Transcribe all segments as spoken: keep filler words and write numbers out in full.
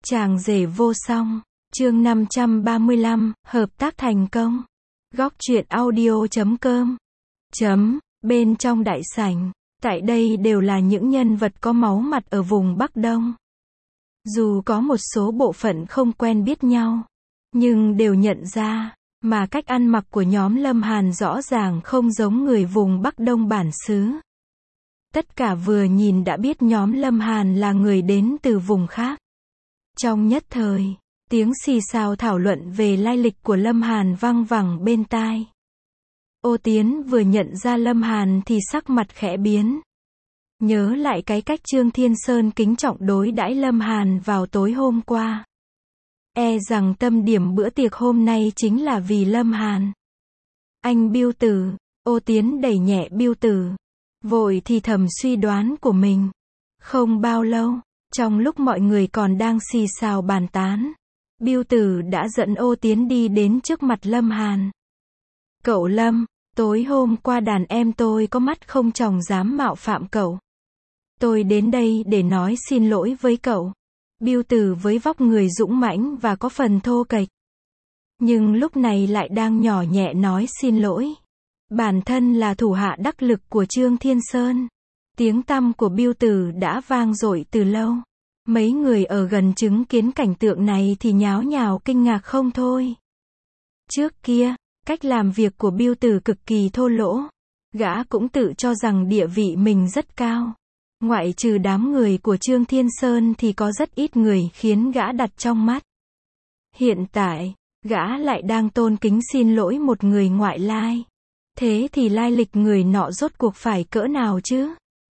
Chàng rể vô song, chương năm trăm ba mươi lăm, hợp tác thành công. Góc truyện audio chấm com. Chấm, bên trong đại sảnh, tại đây đều là những nhân vật có máu mặt ở vùng Bắc Đông. Dù có một số bộ phận không quen biết nhau, nhưng đều nhận ra, mà cách ăn mặc của nhóm Lâm Hàn rõ ràng không giống người vùng Bắc Đông bản xứ. Tất cả vừa nhìn đã biết nhóm Lâm Hàn là người đến từ vùng khác. Trong nhất thời, tiếng xì xào thảo luận về lai lịch của Lâm Hàn vang vẳng bên tai. Ô Tiến vừa nhận ra Lâm Hàn thì sắc mặt khẽ biến. Nhớ lại cái cách Trương Thiên Sơn kính trọng đối đãi Lâm Hàn vào tối hôm qua. E rằng tâm điểm bữa tiệc hôm nay chính là vì Lâm Hàn. Anh Biêu Tử, Ô Tiến đẩy nhẹ Biêu Tử, vội thì thầm suy đoán của mình. Không bao lâu, trong lúc mọi người còn đang xì xào bàn tán, Biêu Tử đã dẫn Ô Tiến đi đến trước mặt Lâm Hàn. Cậu Lâm, tối hôm qua đàn em tôi có mắt không tròng dám mạo phạm cậu. Tôi đến đây để nói xin lỗi với cậu. Biêu Tử với vóc người dũng mãnh và có phần thô kệch, nhưng lúc này lại đang nhỏ nhẹ nói xin lỗi. Bản thân là thủ hạ đắc lực của Trương Thiên Sơn. Tiếng tăm của Biêu Tử đã vang dội từ lâu. Mấy người ở gần chứng kiến cảnh tượng này thì nháo nhào kinh ngạc không thôi. Trước kia, cách làm việc của Biêu Tử cực kỳ thô lỗ. Gã cũng tự cho rằng địa vị mình rất cao. Ngoại trừ đám người của Trương Thiên Sơn thì có rất ít người khiến gã đặt trong mắt. Hiện tại, gã lại đang tôn kính xin lỗi một người ngoại lai. Thế thì lai lịch người nọ rốt cuộc phải cỡ nào chứ?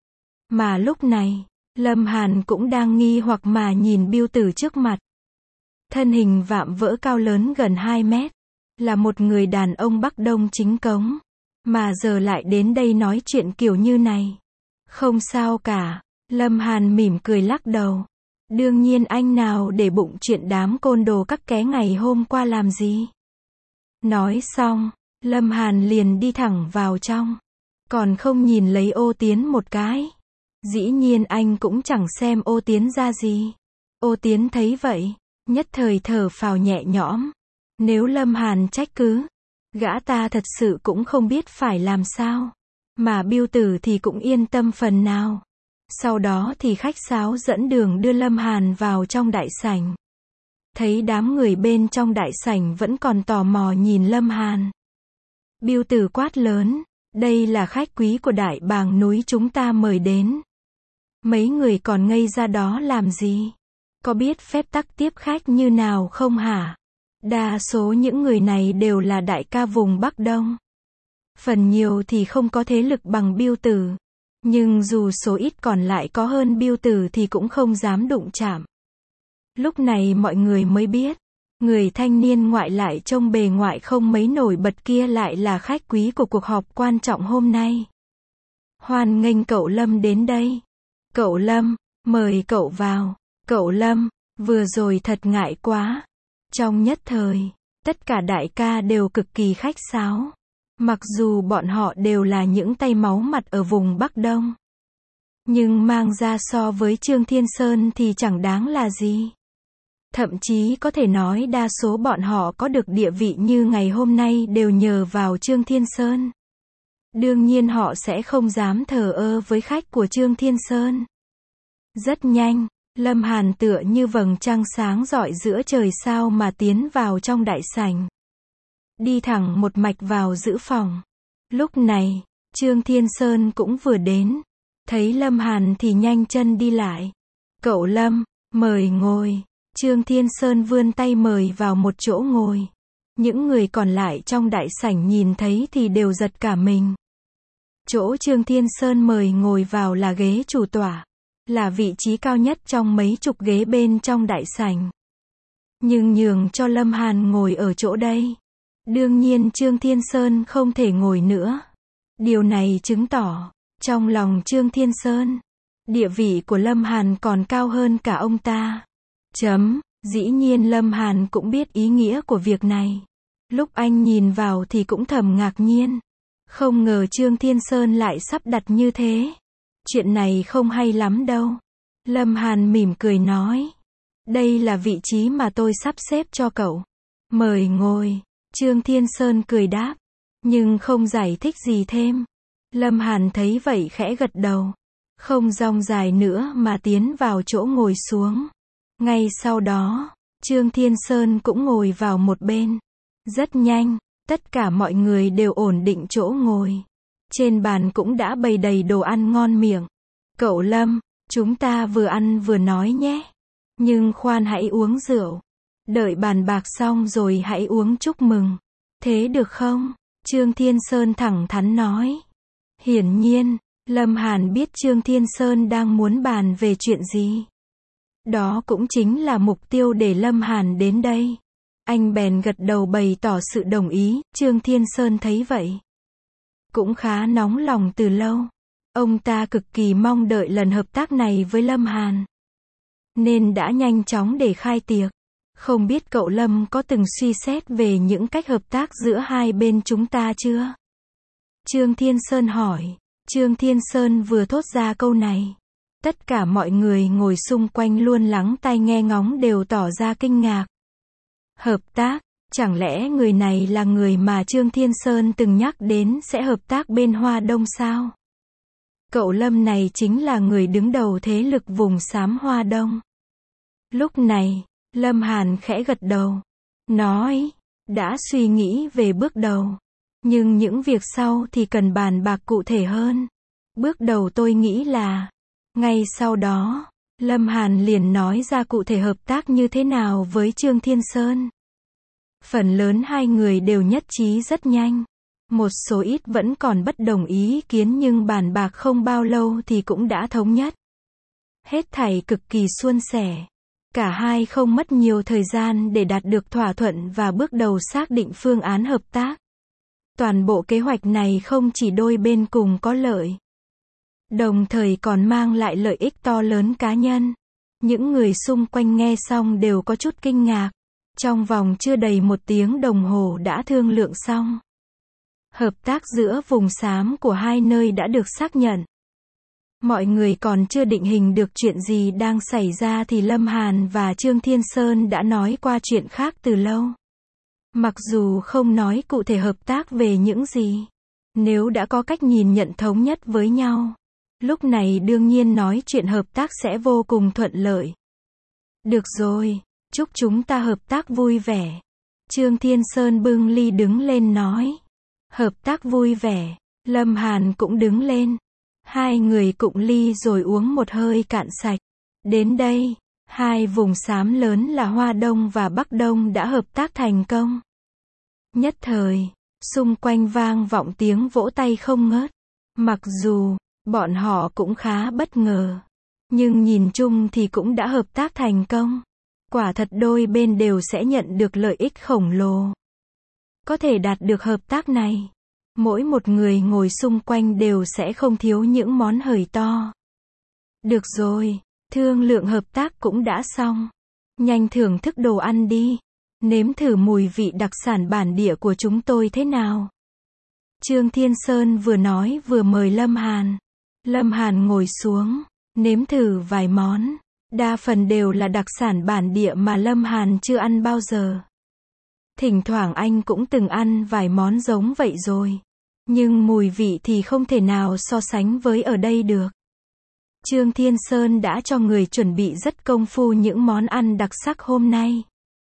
Mà lúc này, Lâm Hàn cũng đang nghi hoặc mà nhìn Biêu Tử trước mặt. Thân hình vạm vỡ cao lớn gần hai mét, là một người đàn ông Bắc Đông chính cống, mà giờ lại đến đây nói chuyện kiểu như này. Không sao cả, Lâm Hàn mỉm cười lắc đầu. Đương nhiên anh nào để bụng chuyện đám côn đồ các ké ngày hôm qua làm gì. Nói xong, Lâm Hàn liền đi thẳng vào trong, còn không nhìn lấy Ô Tiến một cái. Dĩ nhiên anh cũng chẳng xem Ô Tiến ra gì. Ô Tiến thấy vậy, nhất thời thở phào nhẹ nhõm. Nếu Lâm Hàn trách cứ, gã ta thật sự cũng không biết phải làm sao. Mà Biêu Tử thì cũng yên tâm phần nào. Sau đó thì khách sáo dẫn đường đưa Lâm Hàn vào trong đại sảnh. Thấy đám người bên trong đại sảnh vẫn còn tò mò nhìn Lâm Hàn. Biêu Tử quát lớn, đây là khách quý của Đại Bàng núi chúng ta mời đến. Mấy người còn ngây ra đó làm gì? Có biết phép tắc tiếp khách như nào không hả? Đa số những người này đều là đại ca vùng Bắc Đông. Phần nhiều thì không có thế lực bằng Biêu Tử. Nhưng dù số ít còn lại có hơn Biêu Tử thì cũng không dám đụng chạm. Lúc này mọi người mới biết, người thanh niên ngoại lại trông bề ngoại không mấy nổi bật kia lại là khách quý của cuộc họp quan trọng hôm nay. Hoan nghênh cậu Lâm đến đây. Cậu Lâm, mời cậu vào. Cậu Lâm, vừa rồi thật ngại quá. Trong nhất thời, tất cả đại ca đều cực kỳ khách sáo. Mặc dù bọn họ đều là những tay máu mặt ở vùng Bắc Đông, nhưng mang ra so với Trương Thiên Sơn thì chẳng đáng là gì. Thậm chí có thể nói đa số bọn họ có được địa vị như ngày hôm nay đều nhờ vào Trương Thiên Sơn. Đương nhiên họ sẽ không dám thờ ơ với khách của Trương Thiên Sơn. Rất nhanh, Lâm Hàn tựa như vầng trăng sáng rọi giữa trời sao mà tiến vào trong đại sảnh. Đi thẳng một mạch vào giữ phòng. Lúc này, Trương Thiên Sơn cũng vừa đến. Thấy Lâm Hàn thì nhanh chân đi lại. Cậu Lâm, mời ngồi. Trương Thiên Sơn vươn tay mời vào một chỗ ngồi. Những người còn lại trong đại sảnh nhìn thấy thì đều giật cả mình. Chỗ Trương Thiên Sơn mời ngồi vào là ghế chủ tọa, là vị trí cao nhất trong mấy chục ghế bên trong đại sảnh. Nhưng nhường cho Lâm Hàn ngồi ở chỗ đây, đương nhiên Trương Thiên Sơn không thể ngồi nữa. Điều này chứng tỏ, trong lòng Trương Thiên Sơn, địa vị của Lâm Hàn còn cao hơn cả ông ta. Chấm, dĩ nhiên Lâm Hàn cũng biết ý nghĩa của việc này. Lúc anh nhìn vào thì cũng thầm ngạc nhiên. Không ngờ Trương Thiên Sơn lại sắp đặt như thế. Chuyện này không hay lắm đâu. Lâm Hàn mỉm cười nói. Đây là vị trí mà tôi sắp xếp cho cậu. Mời ngồi. Trương Thiên Sơn cười đáp. Nhưng không giải thích gì thêm. Lâm Hàn thấy vậy khẽ gật đầu. Không dong dài nữa mà tiến vào chỗ ngồi xuống. Ngay sau đó, Trương Thiên Sơn cũng ngồi vào một bên. Rất nhanh, tất cả mọi người đều ổn định chỗ ngồi. Trên bàn cũng đã bày đầy đồ ăn ngon miệng. Cậu Lâm, chúng ta vừa ăn vừa nói nhé. Nhưng khoan hãy uống rượu. Đợi bàn bạc xong rồi hãy uống chúc mừng. Thế được không? Trương Thiên Sơn thẳng thắn nói. Hiển nhiên, Lâm Hàn biết Trương Thiên Sơn đang muốn bàn về chuyện gì. Đó cũng chính là mục tiêu để Lâm Hàn đến đây. Anh bèn gật đầu bày tỏ sự đồng ý. Trương Thiên Sơn thấy vậy cũng khá nóng lòng từ lâu. Ông ta cực kỳ mong đợi lần hợp tác này với Lâm Hàn, nên đã nhanh chóng để khai tiệc. Không biết cậu Lâm có từng suy xét về những cách hợp tác giữa hai bên chúng ta chưa? Trương Thiên Sơn hỏi. Trương Thiên Sơn vừa thốt ra câu này, tất cả mọi người ngồi xung quanh luôn lắng tai nghe ngóng đều tỏ ra kinh ngạc. Hợp tác? Chẳng lẽ người này là người mà Trương Thiên Sơn từng nhắc đến sẽ hợp tác bên Hoa Đông sao? Cậu Lâm này chính là người đứng đầu thế lực vùng xám Hoa Đông. Lúc này, Lâm Hàn khẽ gật đầu, nói, đã suy nghĩ về bước đầu. Nhưng những việc sau thì cần bàn bạc cụ thể hơn. Bước đầu tôi nghĩ là, ngay sau đó, Lâm Hàn liền nói ra cụ thể hợp tác như thế nào với Trương Thiên Sơn. Phần lớn hai người đều nhất trí rất nhanh. Một số ít vẫn còn bất đồng ý kiến nhưng bàn bạc không bao lâu thì cũng đã thống nhất. Hết thảy cực kỳ suôn sẻ. Cả hai không mất nhiều thời gian để đạt được thỏa thuận và bước đầu xác định phương án hợp tác. Toàn bộ kế hoạch này không chỉ đôi bên cùng có lợi, đồng thời còn mang lại lợi ích to lớn cá nhân. Những người xung quanh nghe xong đều có chút kinh ngạc. Trong vòng chưa đầy một tiếng đồng hồ đã thương lượng xong. Hợp tác giữa vùng xám của hai nơi đã được xác nhận. Mọi người còn chưa định hình được chuyện gì đang xảy ra thì Lâm Hàn và Trương Thiên Sơn đã nói qua chuyện khác từ lâu. Mặc dù không nói cụ thể hợp tác về những gì, nếu đã có cách nhìn nhận thống nhất với nhau, lúc này đương nhiên nói chuyện hợp tác sẽ vô cùng thuận lợi. Được rồi, chúc chúng ta hợp tác vui vẻ. Trương Thiên Sơn bưng ly đứng lên nói. Hợp tác vui vẻ. Lâm Hàn cũng đứng lên. Hai người cụng ly rồi uống một hơi cạn sạch. Đến đây, hai vùng xám lớn là Hoa Đông và Bắc Đông đã hợp tác thành công. Nhất thời, xung quanh vang vọng tiếng vỗ tay không ngớt. Mặc dù, bọn họ cũng khá bất ngờ, nhưng nhìn chung thì cũng đã hợp tác thành công. Quả thật đôi bên đều sẽ nhận được lợi ích khổng lồ. Có thể đạt được hợp tác này, mỗi một người ngồi xung quanh đều sẽ không thiếu những món hời to. Được rồi, thương lượng hợp tác cũng đã xong. Nhanh thưởng thức đồ ăn đi. Nếm thử mùi vị đặc sản bản địa của chúng tôi thế nào. Trương Thiên Sơn vừa nói vừa mời Lâm Hàn. Lâm Hàn ngồi xuống, nếm thử vài món. Đa phần đều là đặc sản bản địa mà Lâm Hàn chưa ăn bao giờ. Thỉnh thoảng anh cũng từng ăn vài món giống vậy rồi. Nhưng mùi vị thì không thể nào so sánh với ở đây được. Trương Thiên Sơn đã cho người chuẩn bị rất công phu những món ăn đặc sắc hôm nay.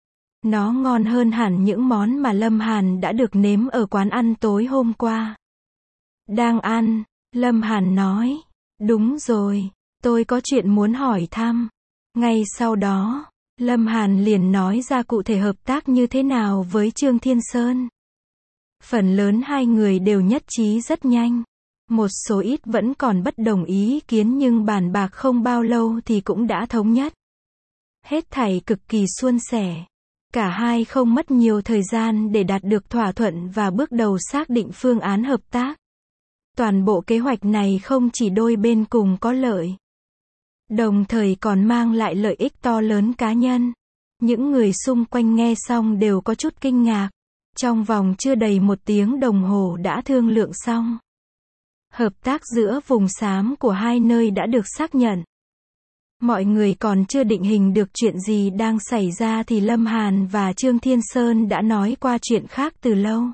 Nó ngon hơn hẳn những món mà Lâm Hàn đã được nếm ở quán ăn tối hôm qua. Đang ăn, Lâm Hàn nói, đúng rồi, tôi có chuyện muốn hỏi thăm. Ngay sau đó, Lâm Hàn liền nói ra cụ thể hợp tác như thế nào với Trương Thiên Sơn. Phần lớn hai người đều nhất trí rất nhanh. Một số ít vẫn còn bất đồng ý kiến nhưng bàn bạc không bao lâu thì cũng đã thống nhất. Hết thảy cực kỳ suôn sẻ. Cả hai không mất nhiều thời gian để đạt được thỏa thuận và bước đầu xác định phương án hợp tác. Toàn bộ kế hoạch này không chỉ đôi bên cùng có lợi, đồng thời còn mang lại lợi ích to lớn cá nhân. Những người xung quanh nghe xong đều có chút kinh ngạc. Trong vòng chưa đầy một tiếng đồng hồ đã thương lượng xong. Hợp tác giữa vùng xám của hai nơi đã được xác nhận. Mọi người còn chưa định hình được chuyện gì đang xảy ra thì Lâm Hàn và Trương Thiên Sơn đã nói qua chuyện khác từ lâu.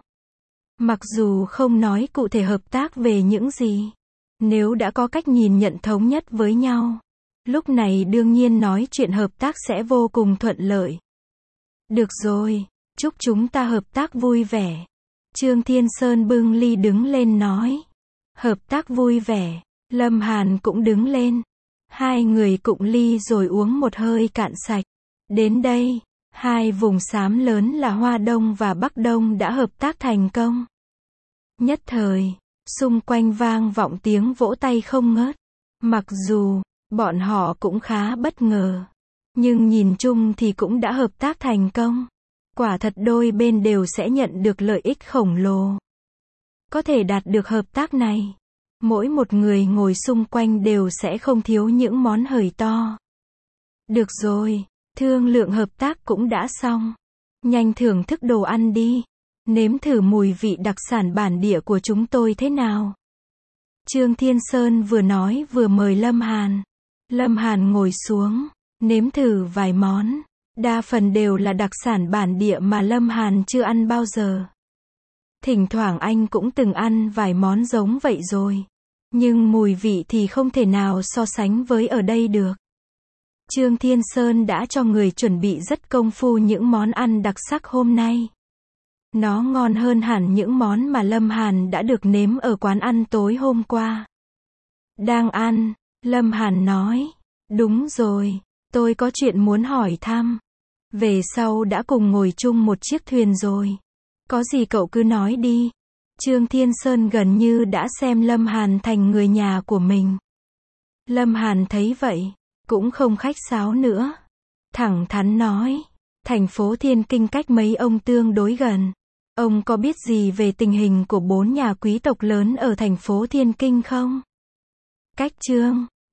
Mặc dù không nói cụ thể hợp tác về những gì, nếu đã có cách nhìn nhận thống nhất với nhau, lúc này đương nhiên nói chuyện hợp tác sẽ vô cùng thuận lợi. Được rồi, chúc chúng ta hợp tác vui vẻ. Trương Thiên Sơn bưng ly đứng lên nói. Hợp tác vui vẻ. Lâm Hàn cũng đứng lên. Hai người cụng ly rồi uống một hơi cạn sạch. Đến đây, hai vùng xám lớn là Hoa Đông và Bắc Đông đã hợp tác thành công. Nhất thời, xung quanh vang vọng tiếng vỗ tay không ngớt. Mặc dù, bọn họ cũng khá bất ngờ. Nhưng nhìn chung thì cũng đã hợp tác thành công. Quả thật đôi bên đều sẽ nhận được lợi ích khổng lồ. Có thể đạt được hợp tác này, mỗi một người ngồi xung quanh đều sẽ không thiếu những món hời to. Được rồi, thương lượng hợp tác cũng đã xong. Nhanh thưởng thức đồ ăn đi. Nếm thử mùi vị đặc sản bản địa của chúng tôi thế nào. Trương Thiên Sơn vừa nói vừa mời Lâm Hàn. Lâm Hàn ngồi xuống, nếm thử vài món. Đa phần đều là đặc sản bản địa mà Lâm Hàn chưa ăn bao giờ. Thỉnh thoảng anh cũng từng ăn vài món giống vậy rồi. Nhưng mùi vị thì không thể nào so sánh với ở đây được. Trương Thiên Sơn đã cho người chuẩn bị rất công phu những món ăn đặc sắc hôm nay. Nó ngon hơn hẳn những món mà Lâm Hàn đã được nếm ở quán ăn tối hôm qua. Đang ăn, Lâm Hàn nói. Đúng rồi, tôi có chuyện muốn hỏi thăm. Về sau đã cùng ngồi chung một chiếc thuyền rồi. Có gì cậu cứ nói đi. Trương Thiên Sơn gần như đã xem Lâm Hàn thành người nhà của mình. Lâm Hàn thấy vậy, cũng không khách sáo nữa. Thẳng thắn nói, thành phố Thiên Kinh cách mấy ông tương đối gần. Ông có biết gì về tình hình của bốn nhà quý tộc lớn ở thành phố Thiên Kinh không? Cách Trương